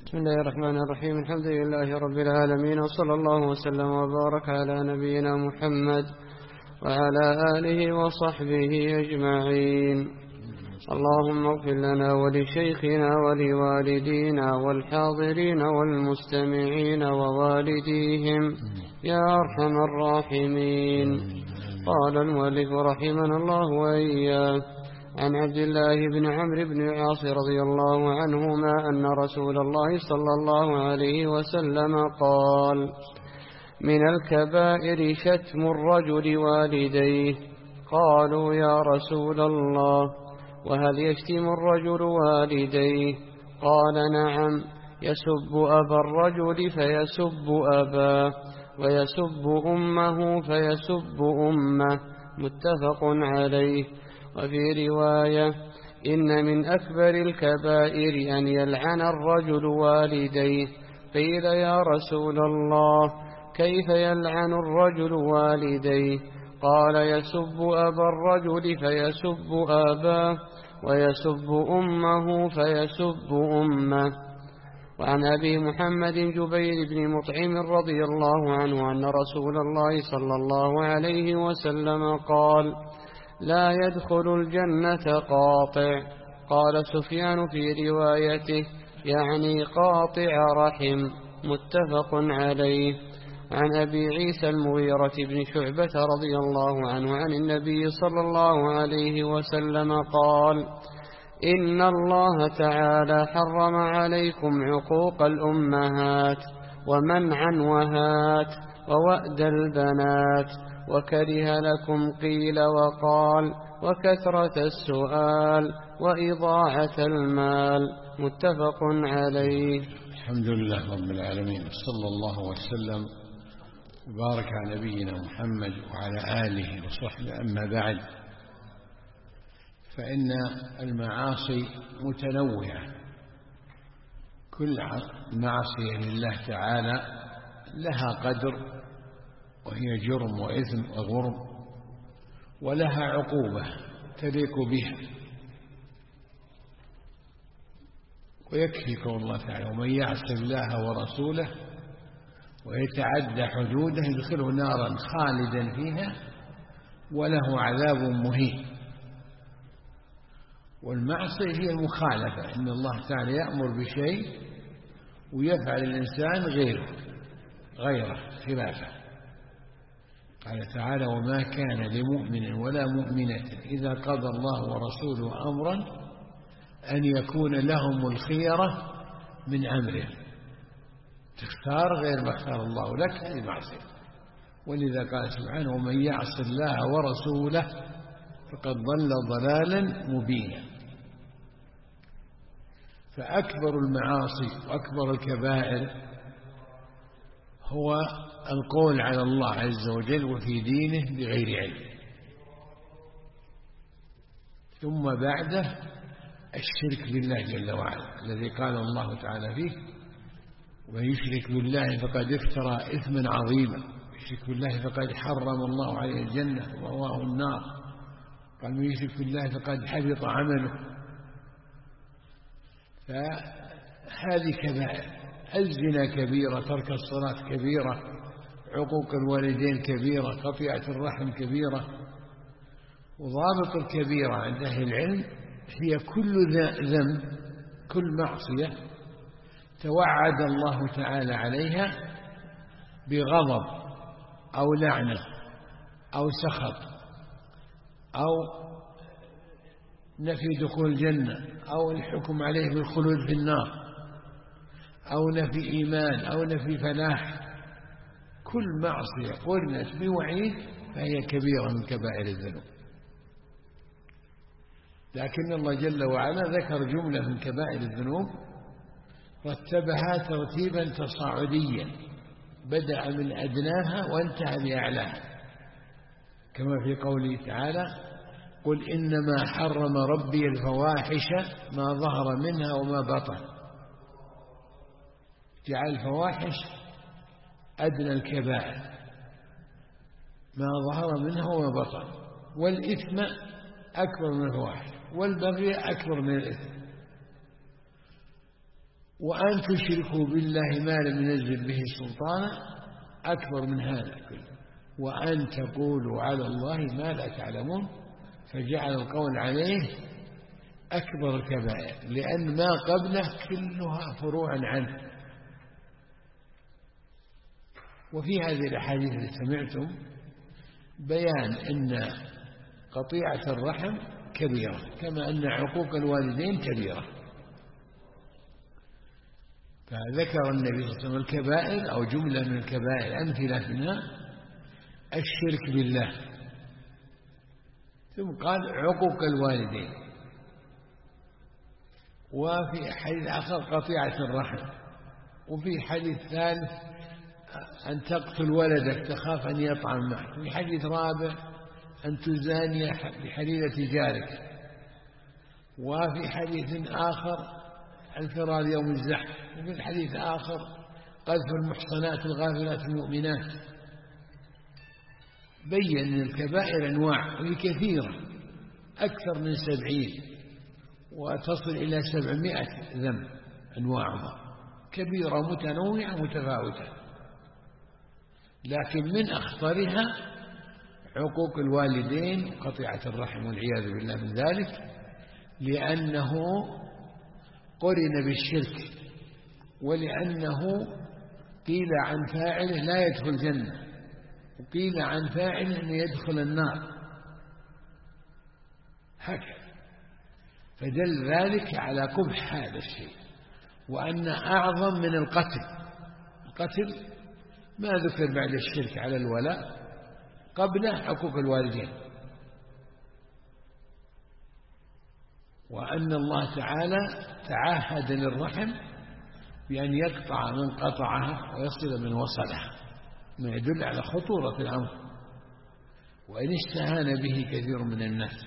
بسم الله الرحمن الرحيم. الحمد لله رب العالمين، وصلى الله وسلم وبارك على نبينا محمد وعلى آله وصحبه أجمعين. اللهم اغفر لنا ولشيخنا ولوالدينا والحاضرين والمستمعين ووالديهم يا أرحم الراحمين. قال المؤلف رحمنا الله وإياه: عن عبد الله بن عمرو بن العاص رضي الله عنهما أن رسول الله صلى الله عليه وسلم قال: من الكبائر شتم الرجل والديه. قالوا: يا رسول الله، وهل يشتم الرجل والديه؟ قال: نعم، يسب أبا الرجل فيسب أباه، ويسب أمه فيسب أمه. متفق عليه. وفي رواية: إن من أكبر الكبائر أن يلعن الرجل والديه. قيل: يا رسول الله، كيف يلعن الرجل والديه؟ قال: يسب أبا الرجل فيسب أباه، ويسب أمه فيسب أمه. وعن أبي محمد جبير بن مطعم رضي الله عنه أن رسول الله صلى الله عليه وسلم قال: لا يدخل الجنة قاطع. قال سفيان في روايته: يعني قاطع رحم. متفق عليه. عن أبي عيسى المغيرة بن شعبة رضي الله عنه عن النبي صلى الله عليه وسلم قال: إن الله تعالى حرم عليكم عقوق الأمهات، ومنعا وهات، ووأد البنات، وكره لكم قيل وقال، وكثرة السؤال، وإضاعة المال. متفق عليه. الحمد لله رب العالمين، صلى الله وسلم وبارك على نبينا محمد وعلى آله وصحبه. أما بعد، فإن المعاصي متنوعة، كل معصية لله تعالى لها قدر، وهي جرم وإثم وغرم، ولها عقوبة تليق بها. ويكفي قول الله تعالى: ومن يعص الله ورسوله ويتعدى حدوده يدخله نارا خالدا فيها وله عذاب مهين. والمعصية هي المخالفة، إن الله تعالى يأمر بشيء ويفعل الإنسان غيره خلافه. قال تعالى: وما كان لمؤمن ولا مؤمنة إذا قضى الله ورسوله أمرا أن يكون لهم الخيرة من أمره. تختار غير ما اختار الله لك، هذه معصية. ولذا قال سبحانه: ومن يعص الله ورسوله فقد ضل ضلالا مبينا. فأكبر المعاصي وأكبر الكبائر هو القول على الله عز وجل وفي دينه بغير علم، ثم بعده الشرك بالله جل وعلا، الذي قال الله تعالى فيه: ومن يشرك بالله فقد افترى إثما عظيما. يشرك بالله فقد حرم الله عليه الجنة ومأواه النار. قال: من يشرك بالله فقد حبط عمله. فهذه كبائر. الزنا كبيرة، ترك الصلاة كبيرة، عقوق الوالدين كبيرة، قطيعة الرحم كبيرة. وضابط الكبيرة عند أهل العلم هي كل ذنب، كل معصية توعد الله تعالى عليها بغضب أو لعنة أو سخط أو نفي دخول الجنة أو الحكم عليه بالخلود في النار أو نفي إيمان أو نفي فلاح. كل معصية قرنت بوعيد فهي كبيرة من كبائر الذنوب. لكن الله جل وعلا ذكر جملة من كبائر الذنوب رتبها ترتيبا تصاعديا، بدأ من أدناها وانتهى بأعلاها، كما في قوله تعالى: قل إنما حرم ربي الفواحش ما ظهر منها وما بطن. جعل الفواحش أدنى الكبائر، ما ظهر منها وما بطن، والإثم أكبر من الفواحش، والبغي أكبر من الإثم. وأن تشركوا بالله ما لم ينزل به سلطانا أكبر من هذا كله، وأن تقولوا على الله ما لا تعلمون، فجعل القول عليه أكبر الكبائر، لأن ما قبله كلها فروع عنه. وفي هذه الأحاديث التي سمعتم بيان أن قطيعة الرحم كبيرة، كما أن عقوق الوالدين كبيرة. فذكر النبي صلى الله عليه وسلم الكبائر أو جملة من الكبائر، أمثلة منها الشرك بالله، ثم قال عقوق الوالدين، وفي حديث آخر قطيعة الرحم، وفي حديث ثالث أن تقتل ولدك تخاف أن يطعن معك، وفي حديث رابع أن تزاني بحليلة جارك، وفي حديث آخر الفرار يوم الزحف، وفي الحديث آخر قذف المحصنات الغافلات المؤمنات. بين أن الكبائر أنواع وهي كثيرة أكثر من 70 وتصل إلى 700 ذنب أنواعها كبيرة متنوعة متفاوتة، لكن من أخطرها عقوق الوالدين قطيعة الرحم والعياذ بالله من ذلك، لأنه قرن بالشرك، ولأنه قيل عن فاعله لا يدخل الجنة، وقيل عن فاعله أن يدخل النار، هكذا. فدل ذلك على قبح هذا الشيء، وأن أعظم من القتل ما ذكر بعد الشرك على الولاء، قبله حقوق الوالدين، وأن الله تعالى تعهد للرحم بأن يقطع من قطعها ويصل من وصلها، ما يدل على خطورة الأمر، وإن استهان به كثير من الناس،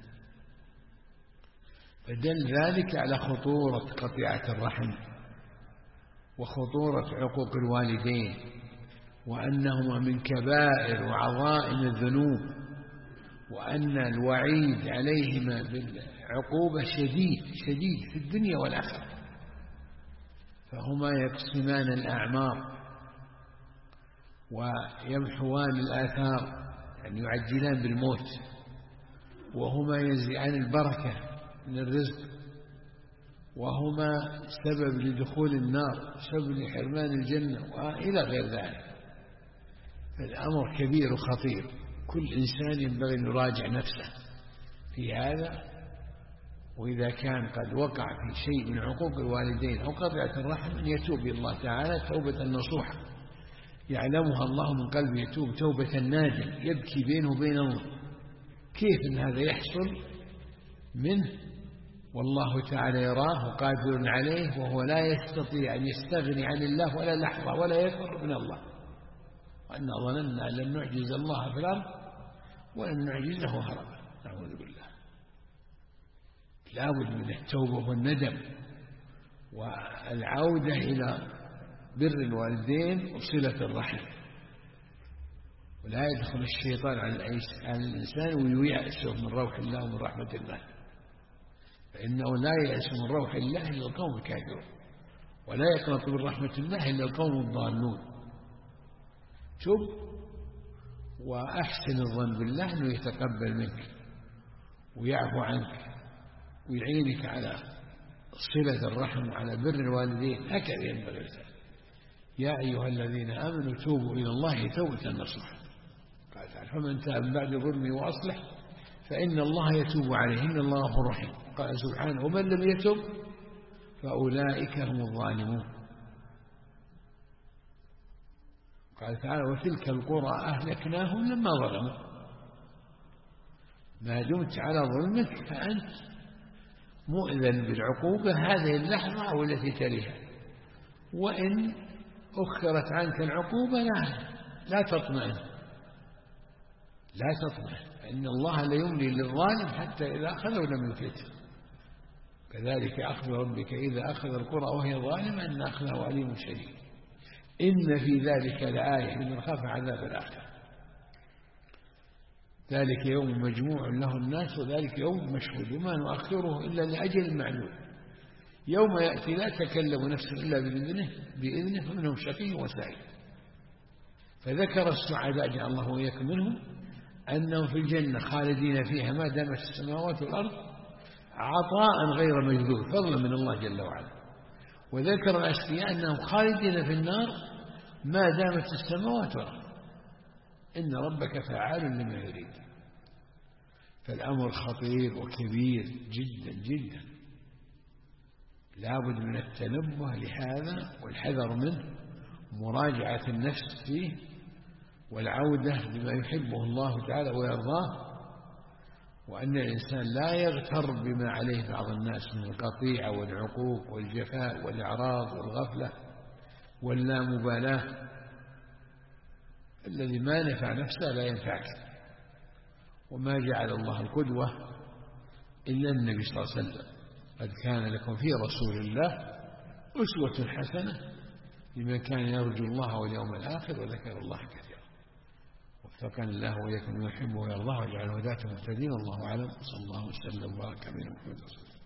فدل ذلك على خطورة قطيعة الرحم وخطورة عقوق الوالدين، وأنهما من كبائر وعظائم الذنوب، وأن الوعيد عليهما بالعقوبة شديد في الدنيا والآخرة. فهما يقسمان الأعمار ويمحوان الآثار، يعني يعجلان بالموت، وهما ينزعان البركة من الرزق، وهما سبب لدخول النار، سبب لحرمان الجنة، وإلى غير ذلك. فالأمر كبير وخطير، كل إنسان ينبغي أن يراجع نفسه في هذا، وإذا كان قد وقع في شيء من عقوق الوالدين أو قطيعة الرحم أن يتوب إلى الله تعالى توبة نصوحة يعلمها الله من قلبه، يتوب توبة نادم يبكي بينه وبين الله. كيف أن هذا يحصل منه والله تعالى يراه وقادر عليه، وهو لا يستطيع أن يستغني عن الله ولا لحظة ولا يفر من الله، وأن ظننا لن نعجز الله في الأرض ولن نعجزه هربا، نعوذ بالله. لا بد من التوبة والندم والعودة إلى بر الوالدين وصلة الرحم، ولا يدخل الشيطان على الإنسان وييأسه من روح الله ومن رحمة الله، فإنه لا يأس من روح الله إلا القوم الكافرون، ولا يقنط من رحمة الله إلا القوم الضالون. تب وأحسن الظن بالله أنه يتقبل منك ويعفو عنك ويعينك على صلة الرحم وعلى بر الوالدين، هكذا ينبغي ذلك. يا أيها الذين آمنوا توبوا إلى الله توبة نصوحا، قال تعالى فمن تاب من بعد ظلمه وأصلح فإن الله يتوب عليه إن الله غفور رحيم. قال سبحانه ومن لم يتب فأولئك هم الظالمون. قال تعالى وتلك القرى أهلكناهم لما ظلموا. ما دمت على ظلمك فأنت مؤذن بالعقوبة هذه اللحظة أو التي تليها، وإن أخرت عنك العقوبة لا تطمئن، فإن الله لا يملي للظالم حتى إذا أخذه لم يفلته، كذلك أخذ ربك إذا أخذ القرى وهي ظالمة إن أخذه أليم شديد. إن في ذلك لآية لمن خاف عذاب الآخرة. ذلك يوم مجموع له الناس وذلك يوم مشهود وما نؤخره إلا لأجل معلوم. يوم يأتي لا تكلم نفس إلا بإذنه فمنهم شقي وسعيد. فذكر السعداء جعل الله وإياكم منهم أنهم في الجنة خالدين فيها ما دامت السماوات والأرض عطاء غير مجذوذ فضلا من الله جل وعلا. وذكر الأشقياء أنهم خالدين في النار ما دامت السماوات والأرض إن ربك فعال لما يريد. فالأمر خطير وكبير جدا جدا، لابد من التنبه لهذا والحذر منه، مراجعة النفس فيه والعودة لما يحبه الله تعالى ويرضاه، وأن الإنسان لا يغتر بما عليه بعض الناس من القطيعة والعقوق والجفاء والإعراض والغفلة واللامبالاة. الذي ما نفع نفسه لا ينفعك. وما جعل الله القدوة إلا النبي صلى الله عليه وسلم. قد كان لكم في رسول الله أسوة حسنة لمن كان يرجو الله واليوم الآخر وذكر الله كثيرا. وفقنا الله وإياكم يحبه ويرضاه ويجعله ذات مهتدين. الله أعلم. صلى الله وسلم وبارك على محمد رسول الله.